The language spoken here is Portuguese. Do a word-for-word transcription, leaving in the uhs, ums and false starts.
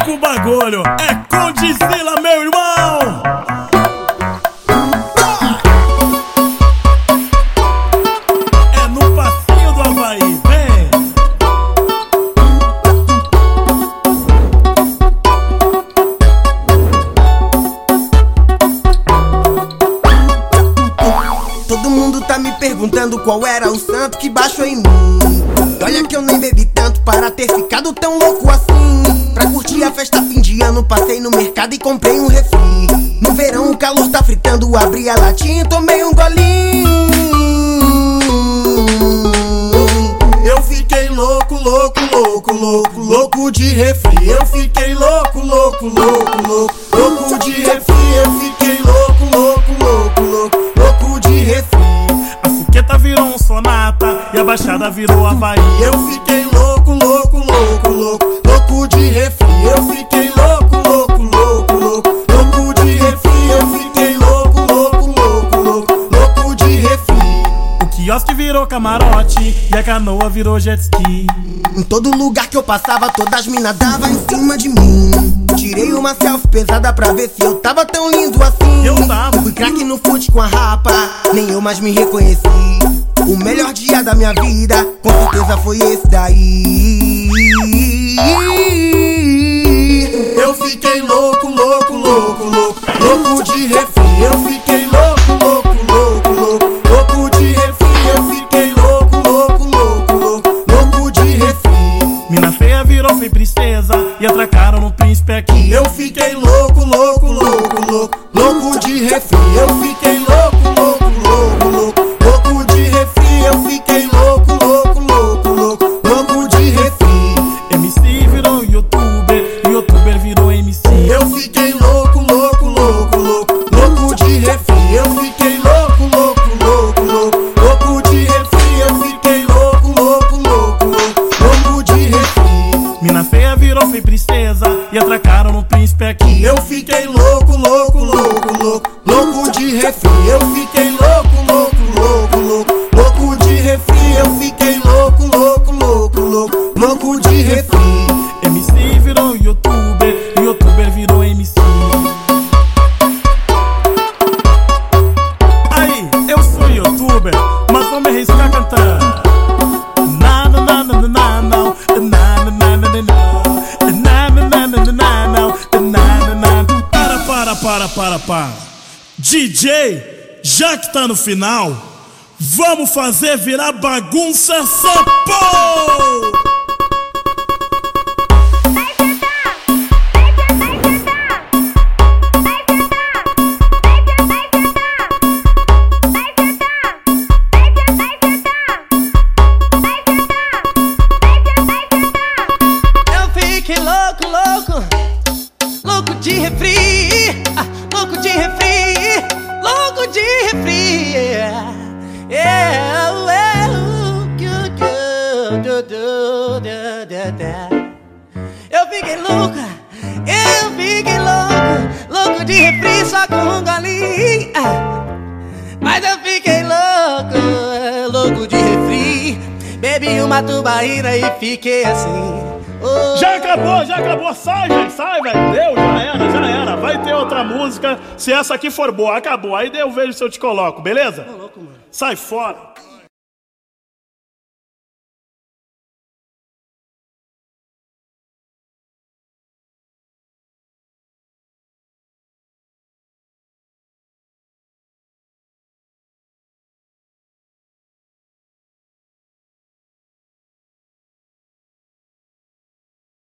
o bagulho é Condzilla, meu irmão. É no passinho do Havaí, vem. Todo mundo tá me perguntando qual era o santo que baixou em mim. Olha que eu nem bebi tanto para ter ficado tão louco assim. Pra curtir a festa fim de ano, passei no mercado e comprei um refri. No verão o calor tá fritando, abri a latinha e tomei um golinho. Eu fiquei louco, louco, louco, louco, louco de refri. Eu fiquei louco, louco, louco, louco, louco de refri. Eu fiquei louco, louco, louco, louco, louco de refri. A Fuqueta virou um Sonata e a Baixada virou Havaí. Eu fiquei louco, louco, louco, louco, louco de refri. Eu fiquei louco, louco, louco, louco, louco de refri. Eu fiquei louco, louco, louco, louco, louco de refri. O quiosque virou camarote e a canoa virou jet ski. Em todo lugar que eu passava, todas as minas davam em cima de mim. Tirei uma selfie pesada pra ver se eu tava tão lindo assim. Eu tava. Fui craque no fute com a rapa, nem eu mais me reconheci. O melhor dia da minha vida, com certeza foi esse daí. Eu fiquei louco, louco, louco, louco, louco de refri. Eu fiquei louco, louco, louco, louco, louco de refri. Eu fiquei louco, louco, louco, louco, louco de refri. Mina feia virou feia princesa e atracaram no príncipe aqui. Eu fiquei louco, louco, louco, louco, louco de refri. Eu fiquei louco, louco, louco, louco, louco de refri. Eu fiquei louco, louco, louco, louco, louco de refri. M C virou youtuber, youtuber virou M C. Eu fiquei louco, louco, louco, louco, louco de refri. Eu fiquei louco, louco, louco, louco, louco de refri. Eu fiquei louco, louco, louco, louco, louco de refri. Mina feia virou feia princesa e atracaram no príncipe aqui. Eu fiquei louco, louco, louco, louco, louco de refri. Eu fiquei louco, louco, louco, louco, louco de refri. Eu fiquei louco, louco, louco, louco, louco de refri. M C virou youtuber, youtuber virou M C. Aí, eu sou youtuber, mas vou me arriscar cantando. Na na na na na não, na na na na não, na na na na na não, na na na. Para, para, para, para, para. D J, já que tá no final, vamos fazer virar bagunça essa porra! Louco, louco, louco de refri, ah, louco de refri, louco de refri, yeah, yeah, well, good, good, do, do, do, do, do. Eu fiquei louca, eu fiquei louco, louco de refri só com um golinho, ah, mas eu fiquei louco, louco de refri, bebi uma tubaína e fiquei assim. Oh. Já acabou, já acabou, sai, velho, sai, velho, deu, já era, já era, vai ter outra música, se essa aqui for boa, acabou, aí eu vejo se eu te coloco, beleza? Tô louco, mano. Sai fora.